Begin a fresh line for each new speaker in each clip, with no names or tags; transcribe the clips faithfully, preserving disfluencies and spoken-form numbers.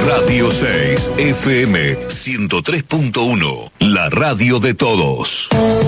Radio seis, F M ciento tres punto uno, la radio de todos.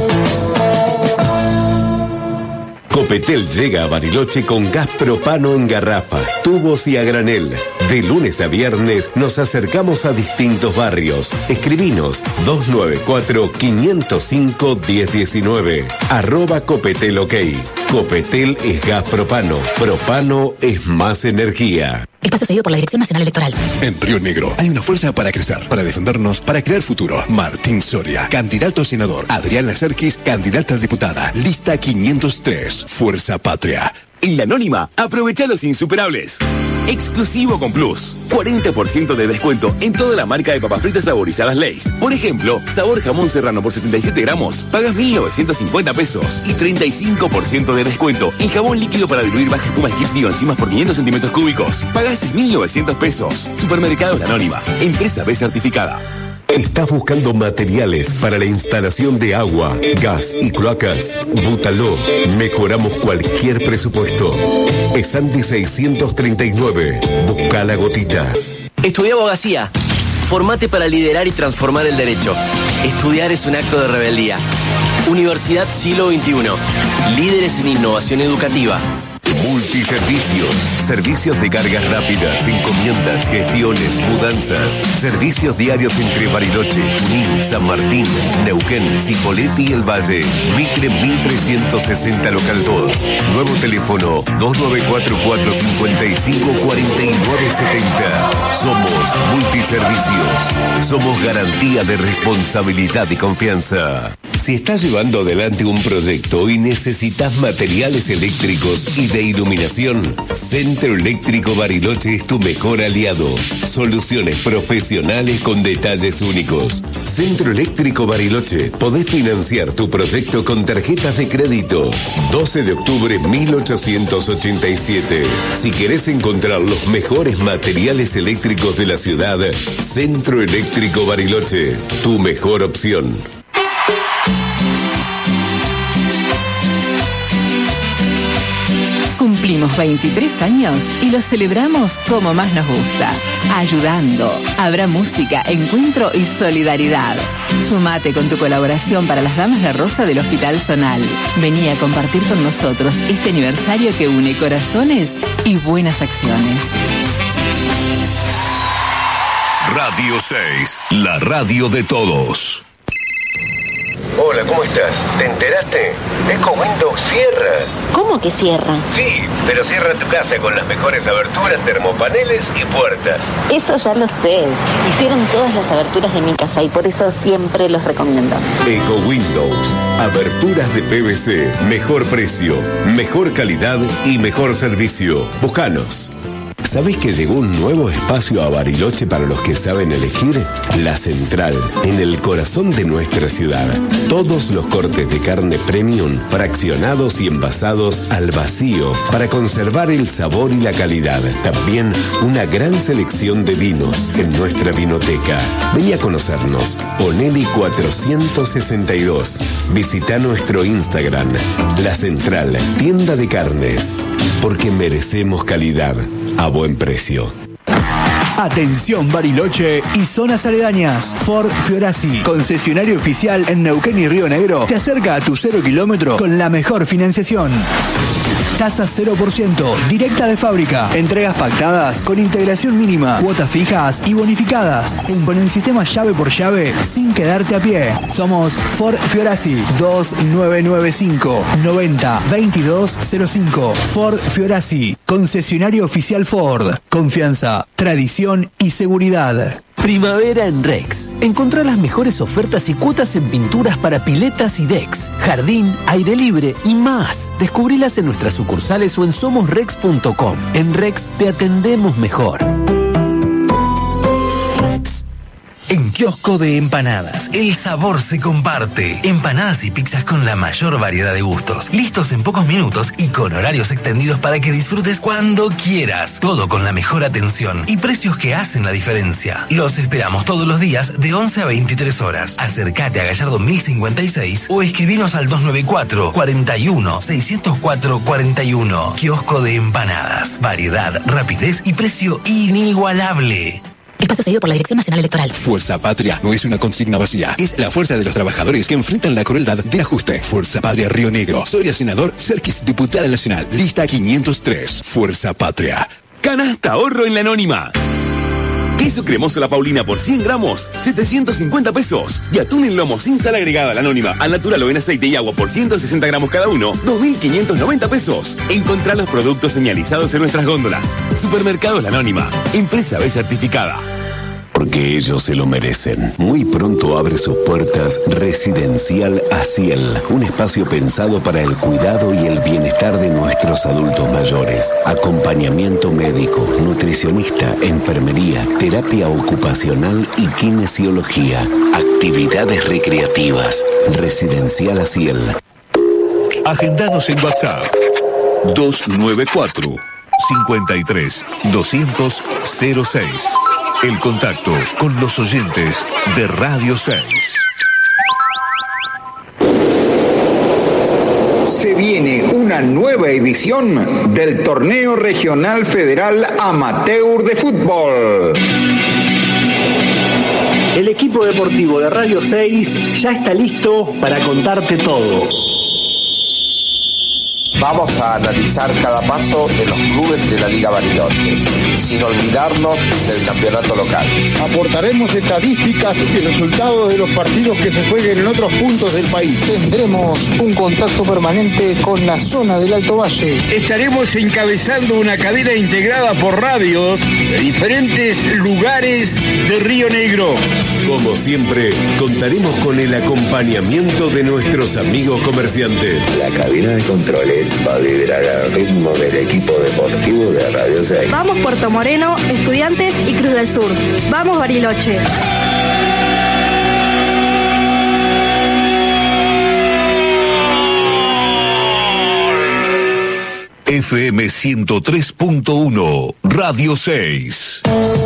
Copetel llega a Bariloche con gas propano en garrafa, tubos y a granel. De lunes a viernes nos acercamos a distintos barrios. Escribinos dos nueve cuatro, cinco cero cinco, uno cero uno nueve. Arroba Copetel OK. Copetel es gas propano. Propano es más energía.
Espacio cedido por la Dirección Nacional Electoral.
En Río Negro hay una fuerza para crecer, para defendernos, para crear futuro. Martín Soria, candidato a senador. Adriana Serkis, candidata a diputada. Lista quinientos tres. Fuerza Patria.
En La Anónima, aprovecha los insuperables. Exclusivo con Plus. cuarenta por ciento de descuento en toda la marca de papas fritas saborizadas Lay's. Por ejemplo, sabor jamón serrano por setenta y siete gramos, pagas mil novecientos cincuenta pesos. Y treinta y cinco por ciento de descuento en jabón líquido para diluir baja espuma Skip Bioenzimas por quinientos centímetros cúbicos. Pagas mil novecientos pesos. Supermercados La Anónima. Empresa B certificada.
¿Estás buscando materiales para la instalación de agua, gas y cloacas? Bútalo. Mejoramos cualquier presupuesto. Esandi seiscientos treinta y nueve. Busca la gotita.
Estudia abogacía. Formate para liderar y transformar el derecho. Estudiar es un acto de rebeldía. Universidad Siglo veintiuno. Líderes en innovación educativa.
Multiservicios, servicios de cargas rápidas, encomiendas, gestiones, mudanzas, servicios diarios entre Bariloche, Junín, San Martín, Neuquén, Cipolletti y El Valle. Mitre mil trescientos sesenta local dos. Nuevo teléfono dos nueve cuatro cuatro, cinco cinco, cuatro nueve siete cero. Somos Multiservicios. Somos garantía de responsabilidad y confianza. Si estás llevando adelante un proyecto y necesitas materiales eléctricos y de iluminación, Centro Eléctrico Bariloche es tu mejor aliado. Soluciones profesionales con detalles únicos. Centro Eléctrico Bariloche. Podés financiar tu proyecto con tarjetas de crédito. doce de octubre mil ochocientos ochenta y siete. Si querés encontrar los mejores materiales eléctricos de la ciudad, Centro Eléctrico Bariloche. Tu mejor opción.
Cumplimos veintitrés años y los celebramos como más nos gusta, ayudando. Habrá música, encuentro y solidaridad. Sumate con tu colaboración para las Damas de Rosa del Hospital Zonal. Vení a compartir con nosotros este aniversario que une corazones y buenas acciones.
Radio seis, la radio de todos.
Hola, ¿cómo estás? ¿Te enteraste? EcoWindows cierra.
¿Cómo que cierra?
Sí, pero cierra tu casa con las mejores aberturas, termopaneles y puertas.
Eso ya lo sé. Hicieron todas las aberturas de mi casa y por eso siempre los recomiendo.
EcoWindows. Aberturas de P V C. Mejor precio, mejor calidad y mejor servicio. Búscanos. ¿Sabés que llegó un nuevo espacio a Bariloche para los que saben elegir? La Central, en el corazón de nuestra ciudad. Todos los cortes de carne premium, fraccionados y envasados al vacío para conservar el sabor y la calidad. También una gran selección de vinos en nuestra vinoteca. Vení a conocernos. Onelli cuatrocientos sesenta y dos. Visita nuestro Instagram. La Central, tienda de carnes. Porque merecemos calidad a buen precio.
Atención Bariloche y zonas aledañas. Ford Fiorasi, concesionario oficial en Neuquén y Río Negro, te acerca a tu cero kilómetro con la mejor financiación. Tasa cero por ciento, directa de fábrica. Entregas pactadas con integración mínima, cuotas fijas y bonificadas. Con el sistema llave por llave sin quedarte a pie. Somos Ford Fiorasi. dos nueve nueve cinco, noventa, veintidós cero cinco. Ford Fiorasi, concesionario oficial Ford. Confianza, tradición y seguridad.
Primavera en Rex. Encontrá las mejores ofertas y cuotas en pinturas para piletas y decks, jardín, aire libre y más. Descubrilas en nuestras sucursales o en somos rex punto com. En Rex te atendemos mejor.
En Kiosco de Empanadas, el sabor se comparte. Empanadas y pizzas con la mayor variedad de gustos. Listos en pocos minutos y con horarios extendidos para que disfrutes cuando quieras. Todo con la mejor atención y precios que hacen la diferencia. Los esperamos todos los días de once a veintitrés horas. Acércate a Gallardo mil cincuenta y seis o escribinos al dos nueve cuatro, cuatro uno, seis cero cuatro, cuatro uno. Kiosco de Empanadas. Variedad, rapidez y precio inigualable.
Espacio cedido por la Dirección Nacional Electoral.
Fuerza Patria no es una consigna vacía. Es la fuerza de los trabajadores que enfrentan la crueldad del ajuste. Fuerza Patria Río Negro. Soria senador, Serkis diputada nacional. Lista quinientos tres. Fuerza Patria.
Canasta ahorro en la Anónima. Queso cremoso La Paulina por cien gramos, setecientos cincuenta pesos. Y atún en lomo sin sal agregada La Anónima, al natural o en aceite y agua por ciento sesenta gramos cada uno, dos mil quinientos noventa pesos. Encontrá los productos señalizados en nuestras góndolas. Supermercados La Anónima, empresa B certificada.
Porque ellos se lo merecen. Muy pronto abre sus puertas Residencial Asiel, un espacio pensado para el cuidado y el bienestar de nuestros adultos mayores. Acompañamiento médico, nutricionista, enfermería, terapia ocupacional y kinesiología. Actividades recreativas. Residencial Asiel.
Agendanos en WhatsApp dos nueve cuatro, cinco tres, doscientos, cero seis. El contacto con los oyentes de Radio seis.
Se viene una nueva edición del Torneo Regional Federal Amateur de Fútbol.
El equipo deportivo de Radio seis ya está listo para contarte todo.
Vamos a analizar cada paso de los clubes de la Liga Bariloche, sin olvidarnos del campeonato local.
Aportaremos estadísticas y resultados de los partidos que se jueguen en otros puntos del país.
Tendremos un contacto permanente con la zona del Alto Valle.
Estaremos encabezando una cadena integrada por radios de diferentes lugares de Río Negro.
Como siempre, contaremos con el acompañamiento de nuestros amigos comerciantes.
La cabina de controles va a vibrar al ritmo del equipo deportivo de Radio seis.
Vamos Puerto Moreno, Estudiantes y Cruz del Sur. Vamos Bariloche.
F M ciento tres punto uno, Radio seis.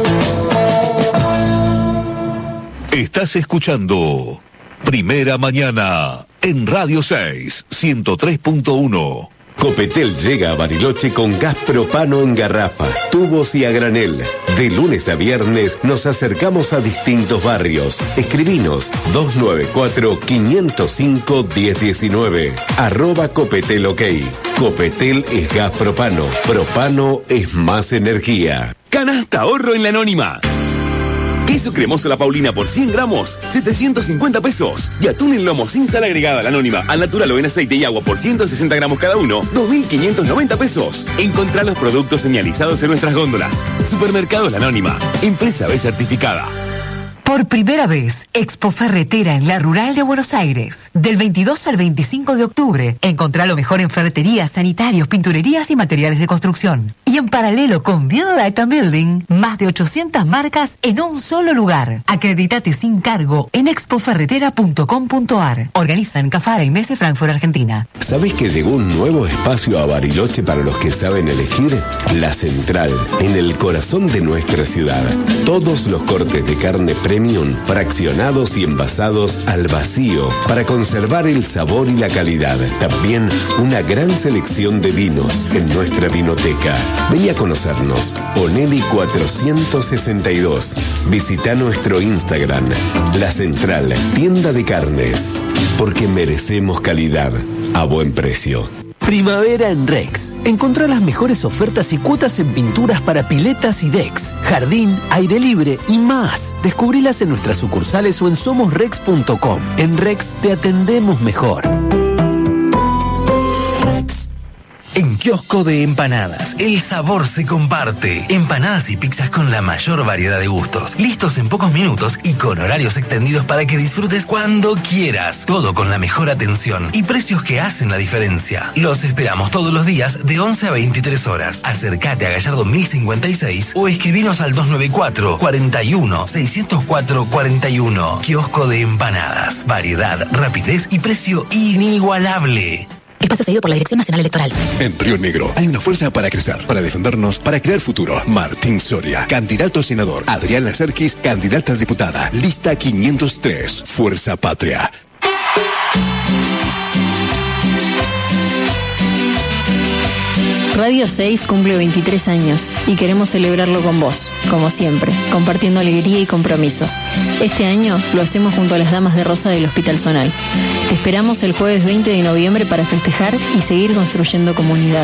Estás escuchando Primera Mañana en Radio seis, ciento tres punto uno.
Copetel llega a Bariloche con gas propano en garrafa, tubos y a granel. De lunes a viernes nos acercamos a distintos barrios. Escribinos dos nueve cuatro, cinco cero cinco, uno cero uno nueve. Arroba Copetel OK. Copetel es gas propano. Propano es más energía.
Canasta ahorro en la Anónima. Queso cremoso La Paulina por cien gramos, setecientos cincuenta pesos. Y atún en lomo sin sal agregada La Anónima, al natural o en aceite y agua por ciento sesenta gramos cada uno, dos mil quinientos noventa pesos. Encontrá los productos señalizados en nuestras góndolas. Supermercados La Anónima, empresa B certificada.
Por primera vez, Expo Ferretera en la Rural de Buenos Aires. Del veintidós al veinticinco de octubre, encontrá lo mejor en ferreterías, sanitarios, pinturerías y materiales de construcción. Y en paralelo con Build and Building, más de ochocientas marcas en un solo lugar. Acredítate sin cargo en expo ferretera punto com punto ar. Organizan Cafara y Mese Frankfurt, Argentina.
¿Sabés que llegó un nuevo espacio a Bariloche para los que saben elegir? La Central, en el corazón de nuestra ciudad. Todos los cortes de carne premium, fraccionados y envasados al vacío para conservar el sabor y la calidad. También una gran selección de vinos en nuestra vinoteca. Vení a conocernos. Onelli cuatrocientos sesenta y dos. Visita nuestro Instagram. La Central, tienda de carnes. Porque merecemos calidad a buen precio.
Primavera en Rex. Encontrá las mejores ofertas y cuotas en pinturas para piletas y decks, jardín, aire libre y más. Descubrilas en nuestras sucursales o en somos rex punto com. En Rex te atendemos mejor.
En Kiosco de Empanadas, el sabor se comparte. Empanadas y pizzas con la mayor variedad de gustos, listos en pocos minutos y con horarios extendidos para que disfrutes cuando quieras. Todo con la mejor atención y precios que hacen la diferencia. Los esperamos todos los días de once a veintitrés horas. Acércate a Gallardo mil cincuenta y seis o escribinos al dos nueve cuatro, cuarenta y uno, seiscientos cuatro, cuarenta y uno. Kiosco de Empanadas. Variedad, rapidez y precio inigualable.
Espacio cedido por la Dirección Nacional Electoral.
En Río Negro hay una fuerza para crecer, para defendernos, para crear futuro. Martín Soria, candidato a senador. Adriana Serkis, candidata a diputada. Lista quinientos tres. Fuerza Patria.
Radio seis cumple veintitrés años y queremos celebrarlo con vos, como siempre, compartiendo alegría y compromiso. Este año lo hacemos junto a las Damas de Rosa del Hospital Zonal. Te esperamos el jueves veinte de noviembre para festejar y seguir construyendo comunidad.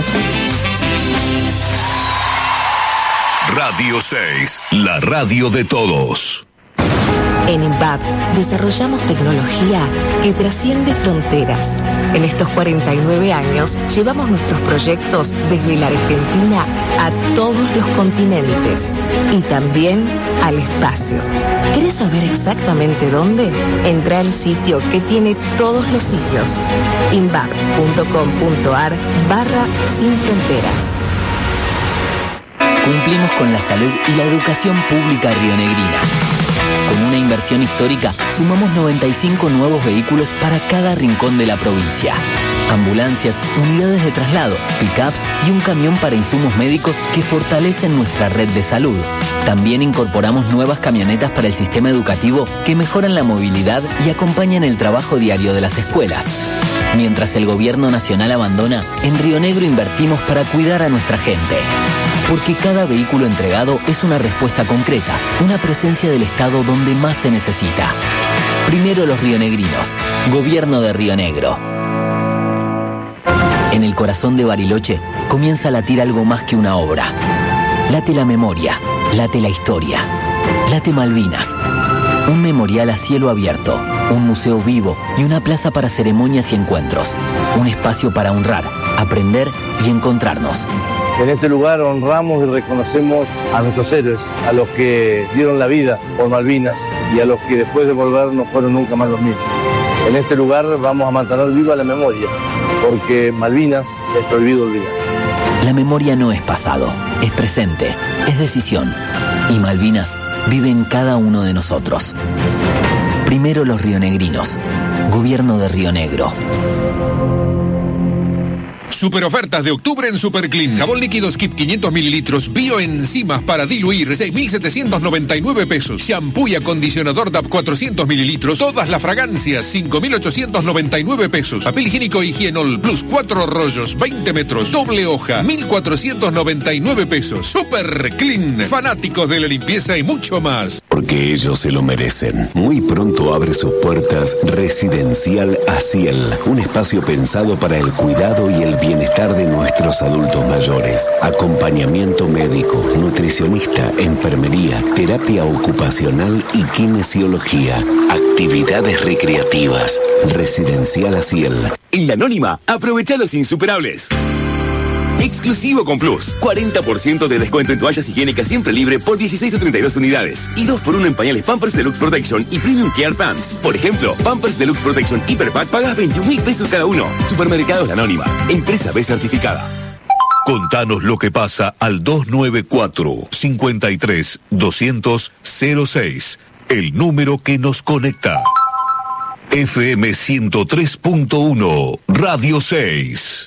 Radio seis, la radio de todos.
En INVAP desarrollamos tecnología que trasciende fronteras. En estos cuarenta y nueve años llevamos nuestros proyectos desde la Argentina a todos los continentes y también al espacio. ¿Querés saber exactamente dónde? Entra al sitio que tiene todos los sitios, invap punto com punto ar barra sin fronteras.
Cumplimos con la salud y la educación pública rionegrina. Con una inversión histórica, sumamos noventa y cinco nuevos vehículos para cada rincón de la provincia. Ambulancias, unidades de traslado, pick-ups y un camión para insumos médicos que fortalecen nuestra red de salud. También incorporamos nuevas camionetas para el sistema educativo que mejoran la movilidad y acompañan el trabajo diario de las escuelas. Mientras el gobierno nacional abandona, en Río Negro invertimos para cuidar a nuestra gente. Porque cada vehículo entregado es una respuesta concreta, una presencia del Estado donde más se necesita. Primero los rionegrinos. Gobierno de Río Negro. En el corazón de Bariloche comienza a latir algo más que una obra. Late la memoria, late la historia, late Malvinas. Un memorial a cielo abierto, un museo vivo y una plaza para ceremonias y encuentros. Un espacio para honrar, aprender y encontrarnos.
En este lugar honramos y reconocemos a nuestros héroes, a los que dieron la vida por Malvinas y a los que después de volver no fueron nunca más los mismos. En este lugar vamos a mantener viva la memoria, porque Malvinas es prohibido olvidar.
La memoria no es pasado, es presente, es decisión. Y Malvinas vive en cada uno de nosotros. Primero los rionegrinos. Gobierno de Río Negro.
Super ofertas de octubre en Super Clean. Jabón líquido Skip quinientos mililitros, bioenzimas para diluir, seis mil setecientos noventa y nueve pesos. Shampoo y acondicionador D A P cuatrocientos mililitros, todas las fragancias, cinco mil ochocientos noventa y nueve pesos. Papel higiénico Higienol Plus, cuatro rollos, veinte metros, doble hoja, mil cuatrocientos noventa y nueve pesos. Super Clean, fanáticos de la limpieza y mucho más.
Porque ellos se lo merecen. Muy pronto abre sus puertas Residencial Asiel, un espacio pensado para el cuidado y el bienestar de nuestros adultos mayores. Acompañamiento médico, nutricionista, enfermería, terapia ocupacional y kinesiología. Actividades recreativas. Residencial Asiel.
En La Anónima, aprovecha los insuperables. Exclusivo con Plus. cuarenta por ciento de descuento en toallas higiénicas siempre libre por dieciséis o treinta y dos unidades. Y dos por uno en pañales Pampers Deluxe Protection y Premium Care Pants. Por ejemplo, Pampers Deluxe Protection Hyper Pack pagas veintiún mil pesos cada uno. Supermercados La Anónima. Empresa B certificada.
Contanos lo que pasa al dos nueve cuatro, cinco tres, dos cero cero cero seis. El número que nos conecta. F M ciento tres punto uno, Radio seis.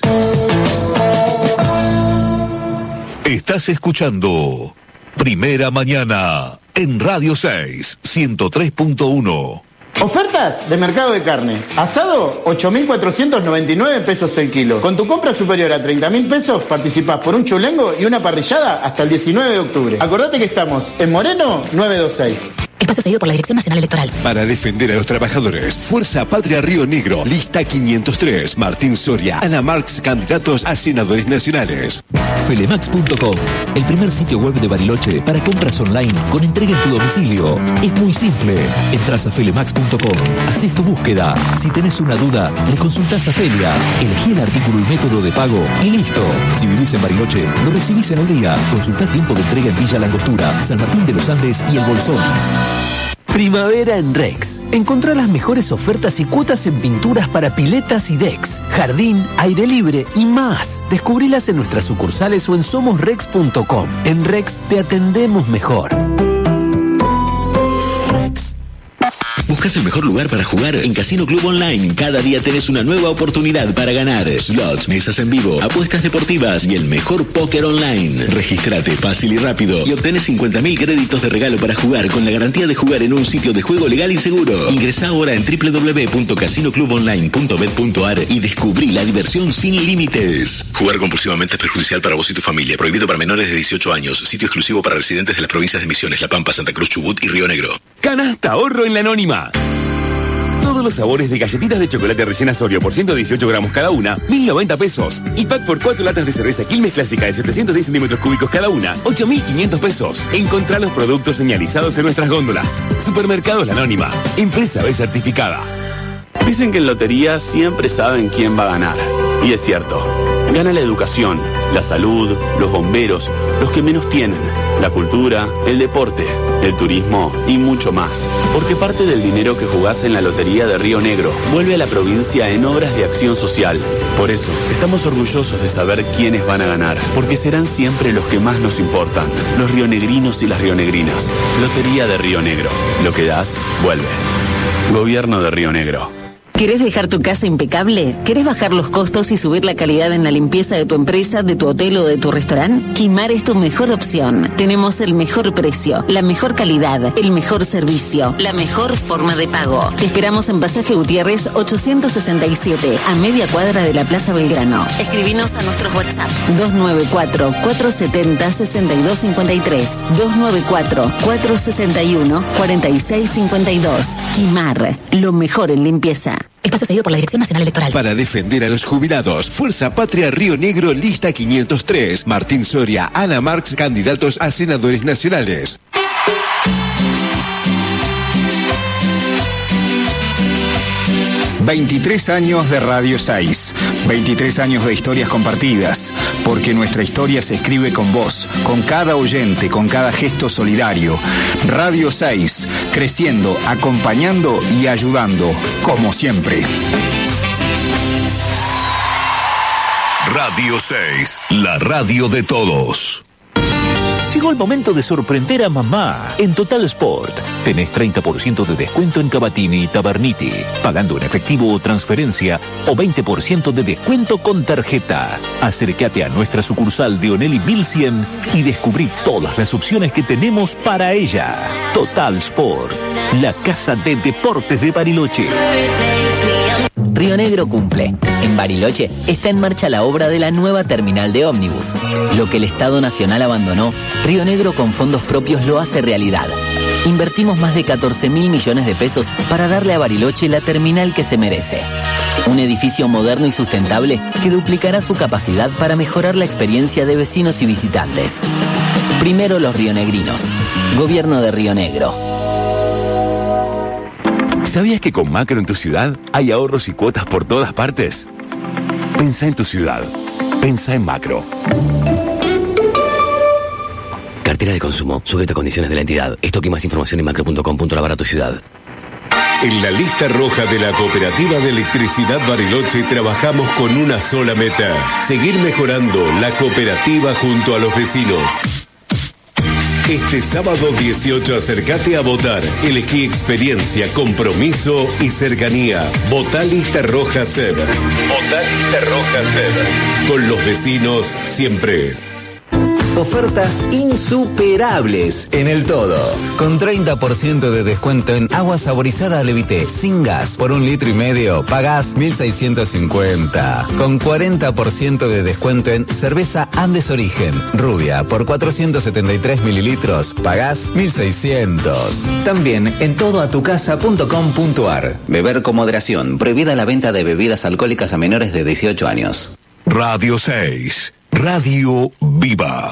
Estás escuchando Primera Mañana en Radio seis, ciento tres punto uno.
Ofertas de mercado de carne. Asado, ocho mil cuatrocientos noventa y nueve pesos el kilo. Con tu compra superior a treinta mil pesos, participás por un chulengo y una parrillada hasta el diecinueve de octubre. Acordate que estamos en Moreno novecientos veintiséis.
Espacio cedido por la Dirección Nacional Electoral.
Para defender a los trabajadores, Fuerza Patria Río Negro, lista quinientos tres, Martín Soria, Ana Marx, candidatos a senadores nacionales.
Felemax punto com, el primer sitio web de Bariloche para compras online con entrega en tu domicilio. Es muy simple. Entras a Felemax punto com, haces tu búsqueda. Si tenés una duda, le consultás a Felia. Elegí el artículo y método de pago y listo. Si vivís en Bariloche, lo recibís en el día. Consultá tiempo de entrega en Villa Langostura, San Martín de los Andes y El Bolsones.
Primavera en Rex. Encontrá las mejores ofertas y cuotas en pinturas para piletas y decks, jardín, aire libre y más. Descubrilas en nuestras sucursales o en somos rex punto com. En Rex te atendemos mejor.
Busca
¿Buscas el mejor lugar para jugar? En Casino Club Online, cada día tenés una nueva oportunidad para ganar. Slots, mesas en vivo, apuestas deportivas y el mejor póker online. Regístrate fácil y rápido y obtenés cincuenta mil créditos de regalo para jugar con la garantía de jugar en un sitio de juego legal y seguro. Ingresá ahora en doble u doble u doble u punto casino club online punto bet punto a r y descubrí la diversión sin límites. Jugar compulsivamente es perjudicial para vos y tu familia. Prohibido para menores de dieciocho años. Sitio exclusivo para residentes de las provincias de Misiones, La Pampa, Santa Cruz, Chubut y Río Negro.
Canasta ahorro en la Anónima. Todos los sabores de galletitas de chocolate rellenas Oreo por ciento dieciocho gramos cada una, mil noventa pesos. Y pack por cuatro latas de cerveza Quilmes Clásica de setecientos diez centímetros cúbicos cada una, ocho mil quinientos pesos. Encontrá los productos señalizados en nuestras góndolas. Supermercados La Anónima. Empresa B certificada.
Dicen que en lotería siempre saben quién va a ganar. Y es cierto. Gana la educación, la salud, los bomberos, los que menos tienen, la cultura, el deporte, el turismo y mucho más. Porque parte del dinero que jugás en la Lotería de Río Negro vuelve a la provincia en obras de acción social. Por eso, estamos orgullosos de saber quiénes van a ganar, porque serán siempre los que más nos importan, los rionegrinos y las rionegrinas. Lotería de Río Negro. Lo que das, vuelve. Gobierno de Río Negro.
¿Querés dejar tu casa impecable? ¿Querés bajar los costos y subir la calidad en la limpieza de tu empresa, de tu hotel o de tu restaurante? Quimar es tu mejor opción. Tenemos el mejor precio, la mejor calidad, el mejor servicio, la mejor forma de pago. Te esperamos en Pasaje Gutiérrez ochocientos sesenta y siete, a media cuadra de la Plaza Belgrano. Escribinos a nuestros WhatsApp dos nueve cuatro, cuatro siete cero, seis dos cinco tres, dos nueve cuatro, cuatro seis uno, cuatro seis cinco dos. Quimar, lo mejor en limpieza.
Espacio cedido por la Dirección Nacional Electoral.
Para defender a los jubilados, Fuerza Patria Río Negro, lista quinientos tres. Martín Soria, Ana Marx, candidatos a senadores nacionales.
veintitrés años de Radio seis, veintitrés años de historias compartidas, porque nuestra historia se escribe con vos, con cada oyente, con cada gesto solidario. Radio seis, creciendo, acompañando y ayudando, como siempre.
Radio seis, la radio de todos.
Llegó el momento de sorprender a mamá. En Total Sport tenés treinta por ciento de descuento en Cavatini y Taberniti, pagando en efectivo o transferencia, o veinte por ciento de descuento con tarjeta. Acércate a nuestra sucursal de Onelli mil cien y descubrí todas las opciones que tenemos para ella. Total Sport, la casa de deportes de Bariloche.
Río Negro cumple. En Bariloche está en marcha la obra de la nueva terminal de ómnibus. Lo que el Estado Nacional abandonó, Río Negro con fondos propios lo hace realidad. Invertimos más de catorce mil millones de pesos para darle a Bariloche la terminal que se merece. Un edificio moderno y sustentable que duplicará su capacidad para mejorar la experiencia de vecinos y visitantes. Primero los rionegrinos. Gobierno de Río Negro.
¿Sabías que con Macro en tu ciudad hay ahorros y cuotas por todas partes? Pensá en tu ciudad. Pensá en Macro.
Cartera de consumo, sujeta a condiciones de la entidad. Esto y más información en macro punto com punto a r para tu ciudad.
En la lista roja de la Cooperativa de Electricidad Bariloche trabajamos con una sola meta: seguir mejorando la cooperativa junto a los vecinos. Este sábado dieciocho acércate a votar. Elegí experiencia, compromiso y cercanía. Votá Lista Roja C E B. Votá Lista Roja C E B. Con los vecinos siempre.
Ofertas insuperables en el todo. Con treinta por ciento de descuento en agua saborizada Levité sin gas por un litro y medio, pagás mil seiscientos cincuenta. Con cuarenta por ciento de descuento en cerveza Andes Origen Rubia por cuatrocientos setenta y tres mililitros, pagás mil seiscientos. También en todo a tu casa punto com punto a r. Beber con moderación. Prohibida la venta de bebidas alcohólicas a menores de dieciocho años.
Radio seis. Radio Viva.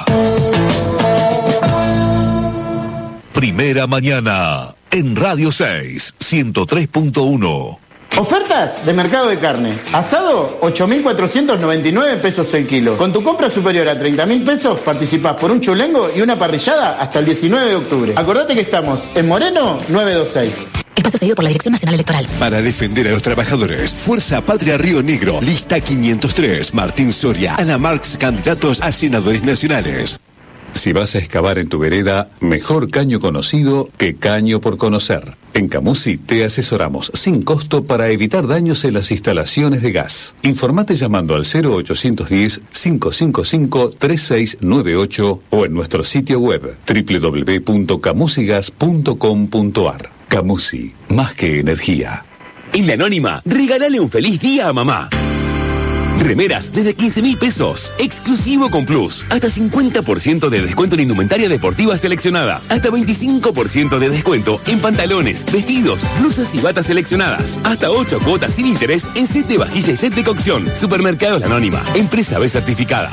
Primera mañana en Radio seis, ciento tres punto uno.
Ofertas de mercado de carne. Asado, ocho mil cuatrocientos noventa y nueve pesos el kilo. Con tu compra superior a treinta mil pesos, participás por un chulengo y una parrillada hasta el diecinueve de octubre. Acordate que estamos en Moreno novecientos veintiséis.
Espacio cedido por la Dirección Nacional Electoral.
Para defender a los trabajadores, Fuerza Patria Río Negro, lista quinientos tres. Martín Soria, Ana Marx, candidatos a senadores nacionales.
Si vas a excavar en tu vereda, mejor caño conocido que caño por conocer. En Camusi te asesoramos sin costo para evitar daños en las instalaciones de gas. Informate llamando al cero ochocientos diez, cinco cinco cinco, tres seis nueve ocho o en nuestro sitio web doble u doble u doble u punto camusigas punto com punto a r. Camusi, más que energía.
En La Anónima, regálale un feliz día a mamá. Remeras desde quince mil pesos. Exclusivo con Plus. Hasta cincuenta por ciento de descuento en indumentaria deportiva seleccionada. Hasta veinticinco por ciento de descuento en pantalones, vestidos, blusas y batas seleccionadas. Hasta ocho cuotas sin interés en set de vajilla y set de cocción. Supermercados La Anónima. Empresa B certificada.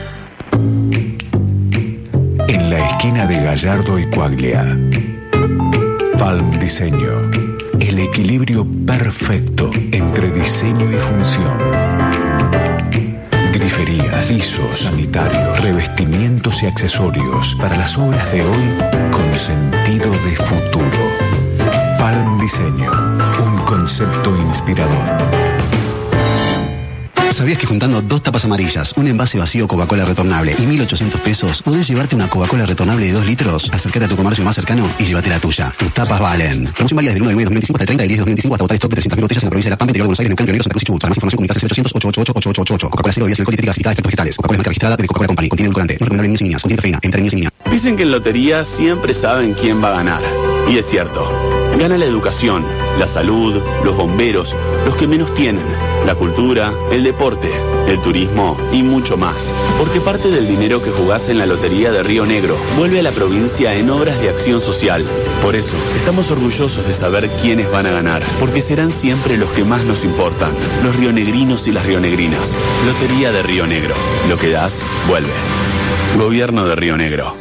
En la esquina de Gallardo y Coaglia. Palm Diseño. El equilibrio perfecto entre diseño y función. Griferías, pisos, sanitarios, revestimientos y accesorios para las obras de hoy con sentido de futuro. Palm Diseño, un concepto inspirador.
¿Sabías que juntando dos tapas amarillas, un envase vacío Coca-Cola retornable y mil ochocientos pesos, podés llevarte una Coca-Cola retornable de dos litros? Acércate a tu comercio más cercano y llévate la tuya. Tus tapas valen. Promoción válida del uno del nueve de dos mil veinticinco hasta el treinta del diez de dos mil veinticinco hasta agotar stock de trescientas mil botellas en la provincia de La Pampa, interior de Buenos Aires, Neuquén, Río Negro, Santa Cruz y Chubut. Para más información, comunicate al ochocientos, ochocientos ochenta y ocho, ochocientos ochenta y ocho. Coca-Cola cero, bebidas sin alcohol y ética gasificada, efectos vegetales. Coca-Cola es marca registrada de Coca-Cola Company. Contiene edulcorante. No recomendable en niños y niñas. Contiene cafeína. Entre niños y niñas.
Dicen que en lotería siempre saben quién va a ganar. Y es cierto. Gana la educación, la salud, los bomberos, los que menos tienen, la cultura, el deporte, el turismo y mucho más. Porque parte del dinero que jugás en la Lotería de Río Negro vuelve a la provincia en obras de acción social. Por eso, estamos orgullosos de saber quiénes van a ganar, porque serán siempre los que más nos importan, los rionegrinos y las rionegrinas. Lotería de Río Negro. Lo que das, vuelve. Gobierno de Río Negro.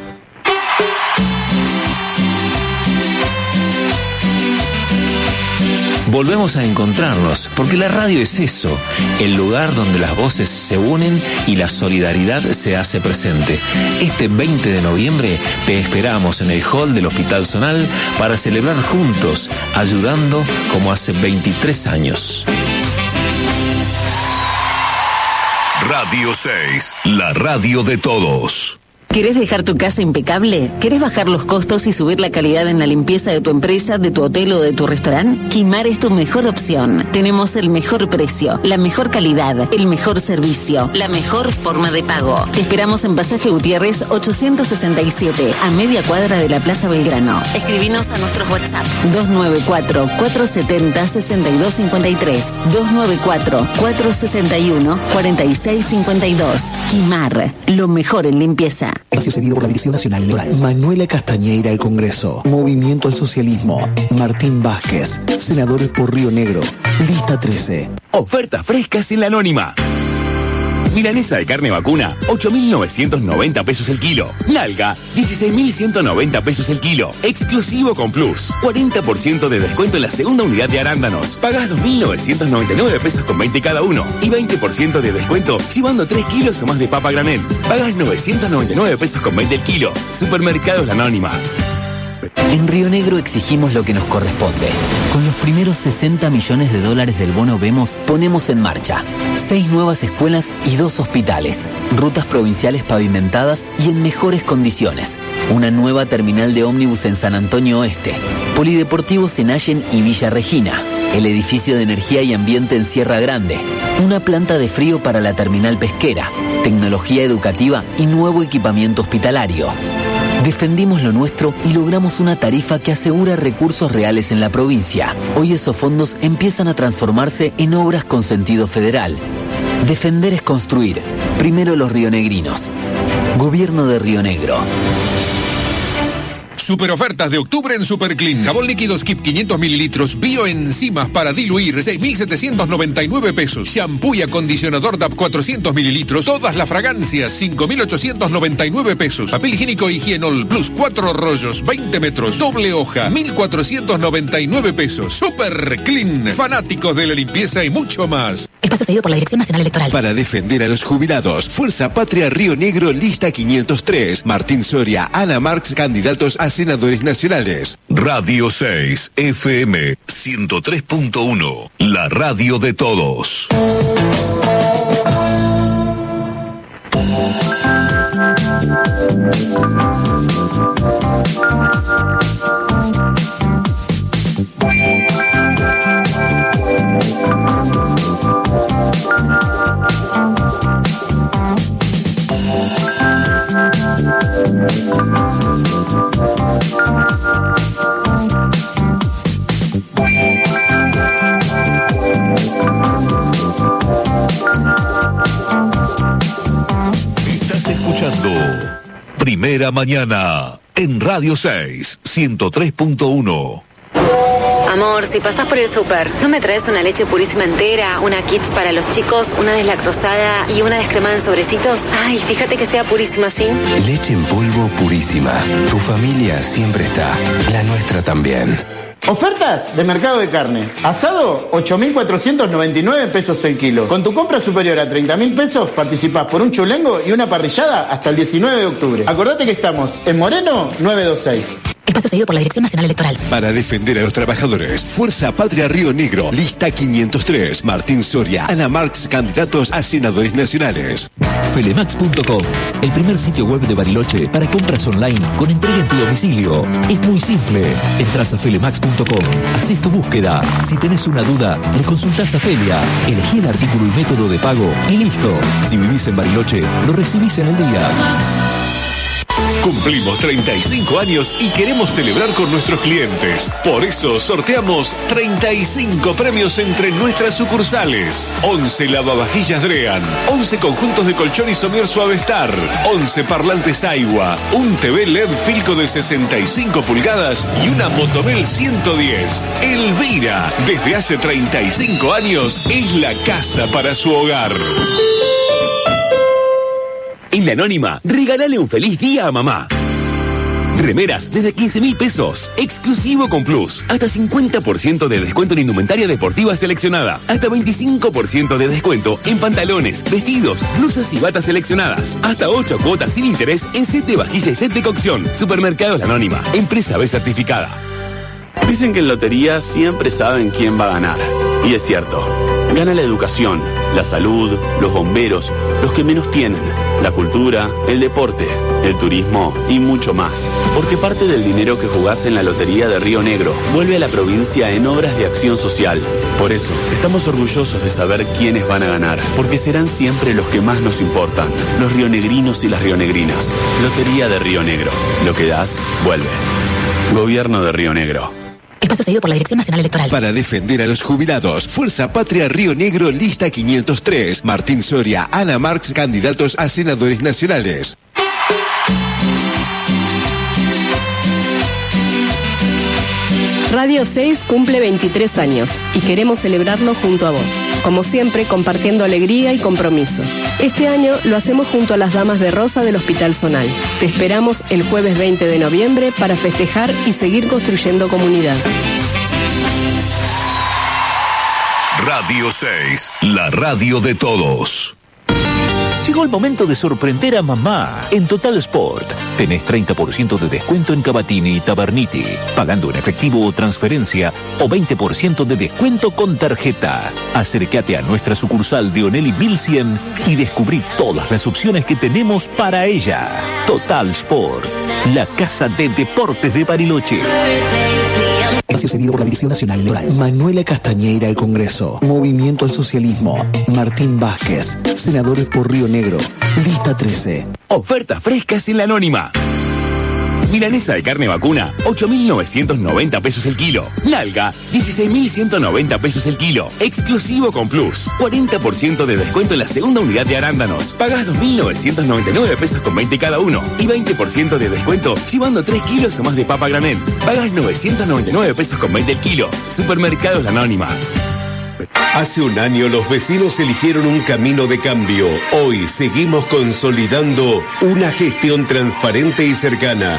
Volvemos a encontrarnos, porque la radio es eso, el lugar donde las voces se unen y la solidaridad se hace presente. Este veinte de noviembre te esperamos en el hall del Hospital Zonal para celebrar juntos, ayudando como hace veintitrés años.
Radio seis, la radio de todos.
¿Querés dejar tu casa impecable? ¿Querés bajar los costos y subir la calidad en la limpieza de tu empresa, de tu hotel o de tu restaurante? Quimar es tu mejor opción. Tenemos el mejor precio, la mejor calidad, el mejor servicio, la mejor forma de pago. Te esperamos en Pasaje Gutiérrez ochocientos sesenta y siete, a media cuadra de la Plaza Belgrano. Escribinos a nuestros WhatsApp dos nueve cuatro, cuatro siete cero, seis dos cinco tres, dos nueve cuatro, cuatro seis uno, cuatro seis cinco dos. Quimar, lo mejor en limpieza.
Espacio cedido por la Dirección Nacional Electoral. Manuela Castañeira al Congreso. Movimiento al Socialismo. Martín Vázquez. Senadores por Río Negro. Lista trece.
Ofertas frescas en La Anónima. Milanesa de carne vacuna, ocho mil novecientos noventa pesos el kilo. Nalga, dieciséis mil ciento noventa pesos el kilo. Exclusivo con Plus. cuarenta por ciento de descuento en la segunda unidad de arándanos. Pagás dos mil novecientos noventa y nueve pesos con veinte cada uno. Y veinte por ciento de descuento llevando tres kilos o más de papa granel. Pagás novecientos noventa y nueve pesos con veinte el kilo. Supermercados La Anónima.
En Río Negro exigimos lo que nos corresponde. Con los primeros sesenta millones de dólares del bono Vemos, ponemos en marcha seis nuevas escuelas y dos hospitales, rutas provinciales pavimentadas y en mejores condiciones, una nueva terminal de ómnibus en San Antonio Oeste, polideportivos en Allen y Villa Regina, el edificio de energía y ambiente en Sierra Grande, una planta de frío para la terminal pesquera, tecnología educativa y nuevo equipamiento hospitalario. Defendimos lo nuestro y logramos una tarifa que asegura recursos reales en la provincia. Hoy esos fondos empiezan a transformarse en obras con sentido federal. Defender es construir. Primero los rionegrinos. Gobierno de Río Negro.
Super ofertas de octubre en Superclean. Jabón líquido Skip quinientos mililitros, bioenzimas para diluir, seis mil setecientos noventa y nueve pesos. Shampoo y acondicionador D A P cuatrocientos mililitros, todas las fragancias, cinco mil ochocientos noventa y nueve pesos. Papel higiénico Higienol Plus, cuatro rollos, veinte metros, doble hoja, mil cuatrocientos noventa y nueve pesos. Superclean, fanáticos de la limpieza y mucho más.
Espacio cedido por la Dirección Nacional Electoral.
Para defender a los jubilados, Fuerza Patria Río Negro, lista quinientos tres. Martín Soria, Ana Marx, candidatos a senadores nacionales.
Radio seis, F M ciento tres punto uno, la radio de todos. Primera Mañana en Radio seis, ciento tres punto uno.
Amor, si pasás por el súper, ¿no me traes una leche purísima entera, una Kids para los chicos, una deslactosada y una descremada en sobrecitos? Ay, fíjate que sea purísima, ¿sí?
Leche en polvo purísima. Tu familia siempre está. La nuestra también.
Ofertas de mercado de carne. Asado, ocho mil cuatrocientos noventa y nueve pesos el kilo. Con tu compra superior a treinta mil pesos, participás por un chulengo y una parrillada hasta el diecinueve de octubre. Acordate que estamos en Moreno novecientos veintiséis.
Espacio cedido por la Dirección Nacional Electoral.
Para defender a los trabajadores, Fuerza Patria Río Negro, lista quinientos tres. Martín Soria, Ana Marx, candidatos a senadores nacionales.
Felemax punto com, el primer sitio web de Bariloche para compras online con entrega en tu domicilio. Es muy simple. Entras a Felemax punto com, haces tu búsqueda. Si tenés una duda, le consultás a Felia. Elegí el artículo y método de pago y listo. Si vivís en Bariloche, lo recibís en el día.
Cumplimos treinta y cinco años y queremos celebrar con nuestros clientes. Por eso sorteamos treinta y cinco premios entre nuestras sucursales. once lavavajillas Drean, once conjuntos de colchón y somier Suavestar, once parlantes Aiwa, un T V L E D Filco de sesenta y cinco pulgadas y una Motomel ciento diez. Elvira, desde hace treinta y cinco años, es la casa para su hogar.
En La Anónima, regálale un feliz día a mamá. Remeras desde quince mil pesos. Exclusivo con Plus. Hasta cincuenta por ciento de descuento en indumentaria deportiva seleccionada. Hasta veinticinco por ciento de descuento en pantalones, vestidos, blusas y batas seleccionadas. Hasta ocho cuotas sin interés en set de vajilla y set de cocción. Supermercados La Anónima. Empresa B certificada.
Dicen que en lotería siempre saben quién va a ganar. Y es cierto. Gana la educación, la salud, los bomberos, los que menos tienen, la cultura, el deporte, el turismo y mucho más. Porque parte del dinero que jugás en la Lotería de Río Negro vuelve a la provincia en obras de acción social. Por eso, estamos orgullosos de saber quiénes van a ganar, porque serán siempre los que más nos importan, los rionegrinos y las rionegrinas. Lotería de Río Negro. Lo que das, vuelve. Gobierno de Río Negro.
Espacio cedido por la Dirección Nacional Electoral.
Para defender a los jubilados, Fuerza Patria Río Negro, lista quinientos tres. Martín Soria, Ana Marx, candidatos a senadores nacionales.
Radio seis cumple veintitrés años y queremos celebrarlo junto a vos. Como siempre, compartiendo alegría y compromiso. Este año lo hacemos junto a las Damas de Rosa del Hospital Zonal. Te esperamos el jueves veinte de noviembre para festejar y seguir construyendo comunidad.
Radio seis, la radio de todos.
Llegó el momento de sorprender a mamá. En Total Sport tenés treinta por ciento de descuento en Cavatini y Taberniti, pagando en efectivo o transferencia, o veinte por ciento de descuento con tarjeta. Acércate a nuestra sucursal de Onelli mil cien y descubrí todas las opciones que tenemos para ella. Total Sport, la casa de deportes de Bariloche.
Espacio cedido por la Dirección Nacional Electoral. Manuela Castañeira al Congreso. Movimiento al Socialismo. Martín Vázquez. Senadores por Río Negro. Lista trece.
Ofertas frescas en La Anónima. Milanesa de carne vacuna, ocho mil novecientos noventa pesos el kilo. Nalga, dieciséis mil ciento noventa pesos el kilo. Exclusivo con Plus. cuarenta por ciento de descuento en la segunda unidad de arándanos. Pagás dos mil novecientos noventa y nueve pesos con veinte cada uno. Y veinte por ciento de descuento llevando tres kilos o más de papa granel. Pagás novecientos noventa y nueve pesos con veinte el kilo. Supermercados La Anónima.
Hace un año los vecinos eligieron un camino de cambio. Hoy seguimos consolidando una gestión transparente y cercana.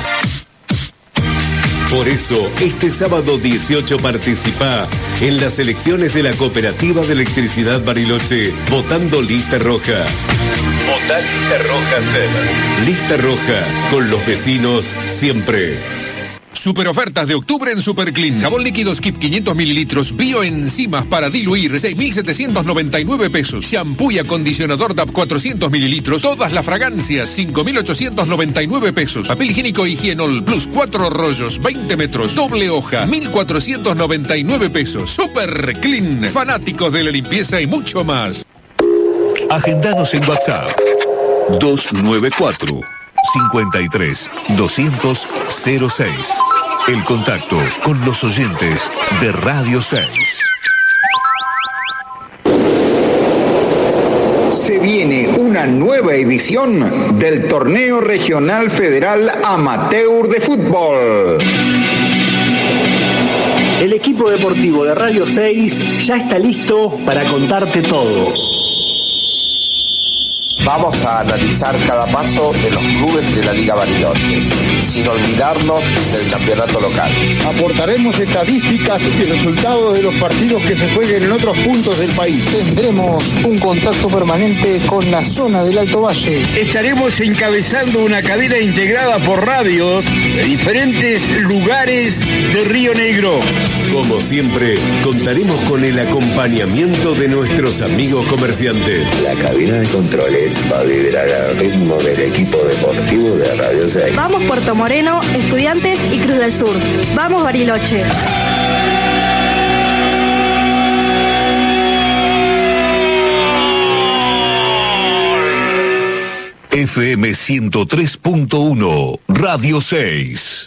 Por eso, este sábado dieciocho participa en las elecciones de la Cooperativa de Electricidad Bariloche, votando Lista Roja. Vota Lista Roja, Lista Roja, con los vecinos siempre.
Super ofertas de octubre en Super Clean. Jabón líquido Skip quinientos mililitros, bioenzimas para diluir, seis mil setecientos noventa y nueve pesos. Shampoo y acondicionador D A P cuatrocientos mililitros, todas las fragancias, cinco mil ochocientos noventa y nueve pesos. Papel higiénico Higienol Plus, cuatro rollos, veinte metros, doble hoja, mil cuatrocientos noventa y nueve pesos. Super Clean, fanáticos de la limpieza y mucho más.
Agendanos en WhatsApp dos nueve cuatro, cincuenta y tres, doscientos, cero seis. El contacto con los oyentes de Radio seis.
Se viene una nueva edición del Torneo Regional Federal Amateur de Fútbol.
El equipo deportivo de Radio seis ya está listo para contarte todo.
Vamos a analizar cada paso de los clubes de la Liga Bariloche, sin olvidarnos del campeonato local.
Aportaremos estadísticas y resultados de los partidos que se jueguen en otros puntos del país.
Tendremos un contacto permanente con la zona del Alto Valle.
Estaremos encabezando una cadena integrada por radios de diferentes lugares de Río Negro.
Como siempre, contaremos con el acompañamiento de nuestros amigos comerciantes.
La cabina de controles va a vibrar al ritmo del equipo deportivo de Radio seis.
Vamos Puerto Moreno, Estudiantes y Cruz del Sur. Vamos Bariloche.
F M ciento tres punto uno, Radio seis.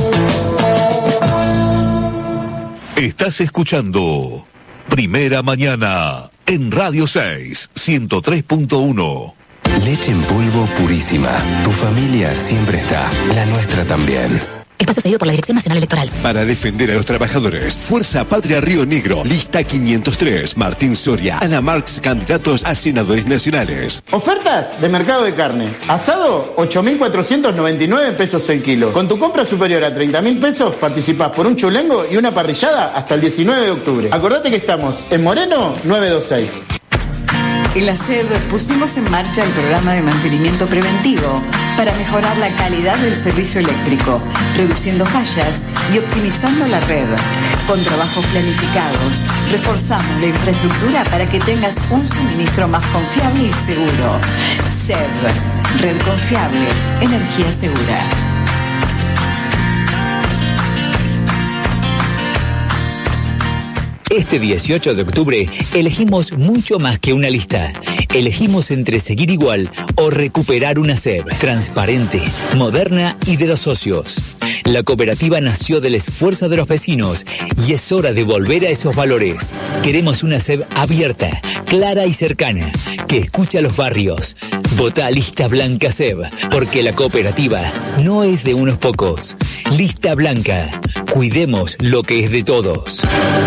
Estás escuchando Primera Mañana en Radio seis, ciento tres punto uno.
Leche en polvo purísima. Tu familia siempre está. La nuestra también.
Espacio cedido por la Dirección Nacional Electoral.
Para defender a los trabajadores, Fuerza Patria Río Negro, lista quinientos tres, Martín Soria, Ana Marx, candidatos a senadores nacionales.
Ofertas de mercado de carne. Asado, ocho mil cuatrocientos noventa y nueve pesos el kilo. Con tu compra superior a treinta mil pesos, participás por un chulengo y una parrillada hasta el diecinueve de octubre. Acordate que estamos en Moreno novecientos veintiséis.
En la S E B pusimos en marcha el programa de mantenimiento preventivo para mejorar la calidad del servicio eléctrico, reduciendo fallas y optimizando la red. Con trabajos planificados, reforzamos la infraestructura para que tengas un suministro más confiable y seguro. S E B, red confiable, energía segura.
Este dieciocho de octubre elegimos mucho más que una lista. Elegimos entre seguir igual o recuperar una S E B transparente, moderna y de los socios. La cooperativa nació del esfuerzo de los vecinos y es hora de volver a esos valores. Queremos una S E B abierta, clara y cercana, que escuche a los barrios. Vota Lista Blanca S E B, porque la cooperativa no es de unos pocos. Lista Blanca. Cuidemos lo que es de todos.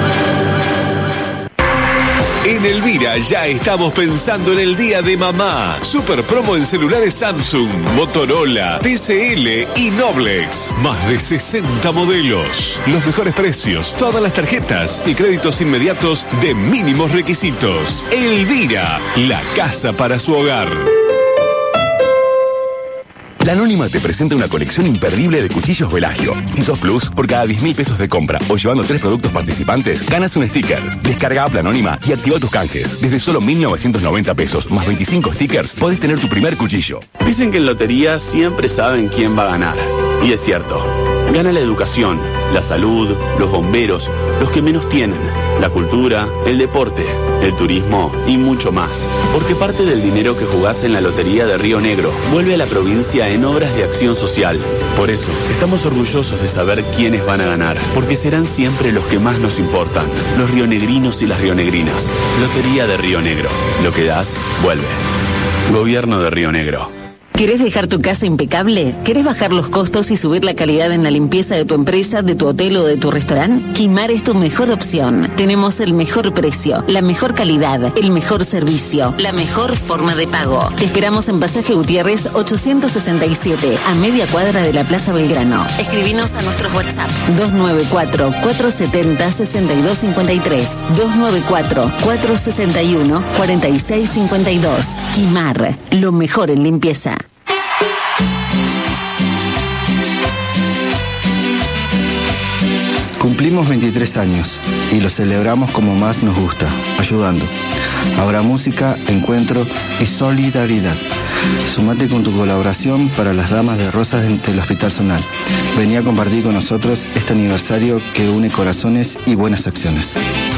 En Elvira ya estamos pensando en el Día de Mamá. Super promo en celulares Samsung, Motorola, T C L y Noblex. Más de sesenta modelos. Los mejores precios, todas las tarjetas y créditos inmediatos de mínimos requisitos. Elvira, la casa para su hogar.
La Anónima te presenta una colección imperdible de cuchillos Velagio. Si sos Plus, por cada diez mil pesos de compra o llevando tres productos participantes, ganas un sticker. Descarga App La Anónima y activa tus canjes. Desde solo mil novecientos noventa pesos más veinticinco stickers, podés tener tu primer cuchillo.
Dicen que en lotería siempre saben quién va a ganar. Y es cierto. Gana la educación, la salud, los bomberos, los que menos tienen, la cultura, el deporte, el turismo y mucho más. Porque parte del dinero que jugás en la Lotería de Río Negro vuelve a la provincia en obras de acción social. Por eso, estamos orgullosos de saber quiénes van a ganar, porque serán siempre los que más nos importan, los rionegrinos y las rionegrinas. Lotería de Río Negro. Lo que das, vuelve. Gobierno de Río Negro.
¿Querés dejar tu casa impecable? ¿Querés bajar los costos y subir la calidad en la limpieza de tu empresa, de tu hotel o de tu restaurante? Quimar es tu mejor opción. Tenemos el mejor precio, la mejor calidad, el mejor servicio, la mejor forma de pago. Te esperamos en Pasaje Gutiérrez ochocientos sesenta y siete, a media cuadra de la Plaza Belgrano. Escribinos a nuestros WhatsApp dos nueve cuatro, cuatro siete cero, seis dos cinco tres, dos nueve cuatro, cuatro seis uno, cuatro seis cinco dos. Quimar, lo mejor en limpieza.
Cumplimos veintitrés años y lo celebramos como más nos gusta, ayudando. Habrá música, encuentro y solidaridad. Sumate con tu colaboración para las damas de rosas del Hospital Zonal. Vení a compartir con nosotros este aniversario que une corazones y buenas acciones.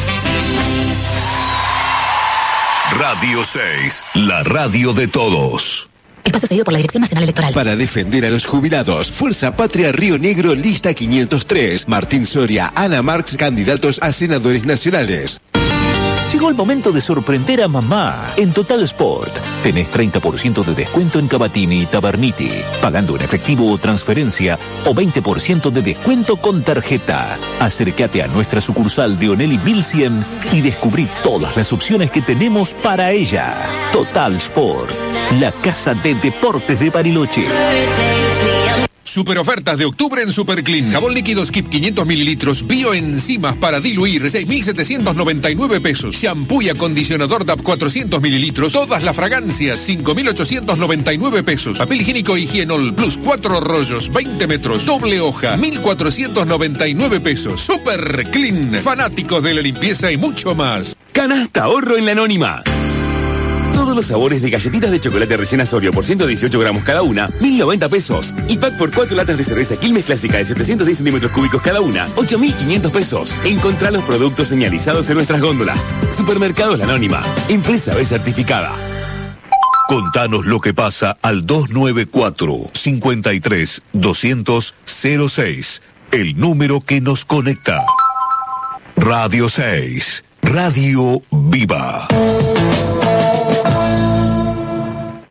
Radio seis, la radio de todos.
Espacio cedido por la Dirección Nacional Electoral.
Para defender a los jubilados, Fuerza Patria Río Negro, lista quinientos tres. Martín Soria, Ana Marx, candidatos a senadores nacionales.
Llegó el momento de sorprender a mamá. En Total Sport tenés treinta por ciento de descuento en Cavatini y Taberniti, pagando en efectivo o transferencia, o veinte por ciento de descuento con tarjeta. Acércate a nuestra sucursal de Onelli mil cien y descubrí todas las opciones que tenemos para ella. Total Sport, la casa de deportes de Bariloche.
Super ofertas de octubre en Super Clean. Jabón líquido Skip quinientos mililitros, bioenzimas para diluir, seis mil setecientos noventa y nueve pesos. Shampoo y acondicionador D A P cuatrocientos mililitros, todas las fragancias, cinco mil ochocientos noventa y nueve pesos. Papel higiénico Higienol Plus, cuatro rollos, veinte metros, doble hoja, mil cuatrocientos noventa y nueve pesos. Super Clean, fanáticos de la limpieza y mucho más.
Canasta ahorro en la Anónima. Todos los sabores de galletitas de chocolate rellenas Oreo por ciento dieciocho gramos cada una, mil noventa pesos. Y pack por cuatro latas de cerveza Quilmes Clásica de setecientos diez centímetros cúbicos cada una, ocho mil quinientos pesos. Encontrá los productos señalizados en nuestras góndolas. Supermercados La Anónima, empresa B certificada.
Contanos lo que pasa al dos nueve cuatro, cinco tres, dos cero cero cero seis, el número que nos conecta. Radio seis, Radio Viva.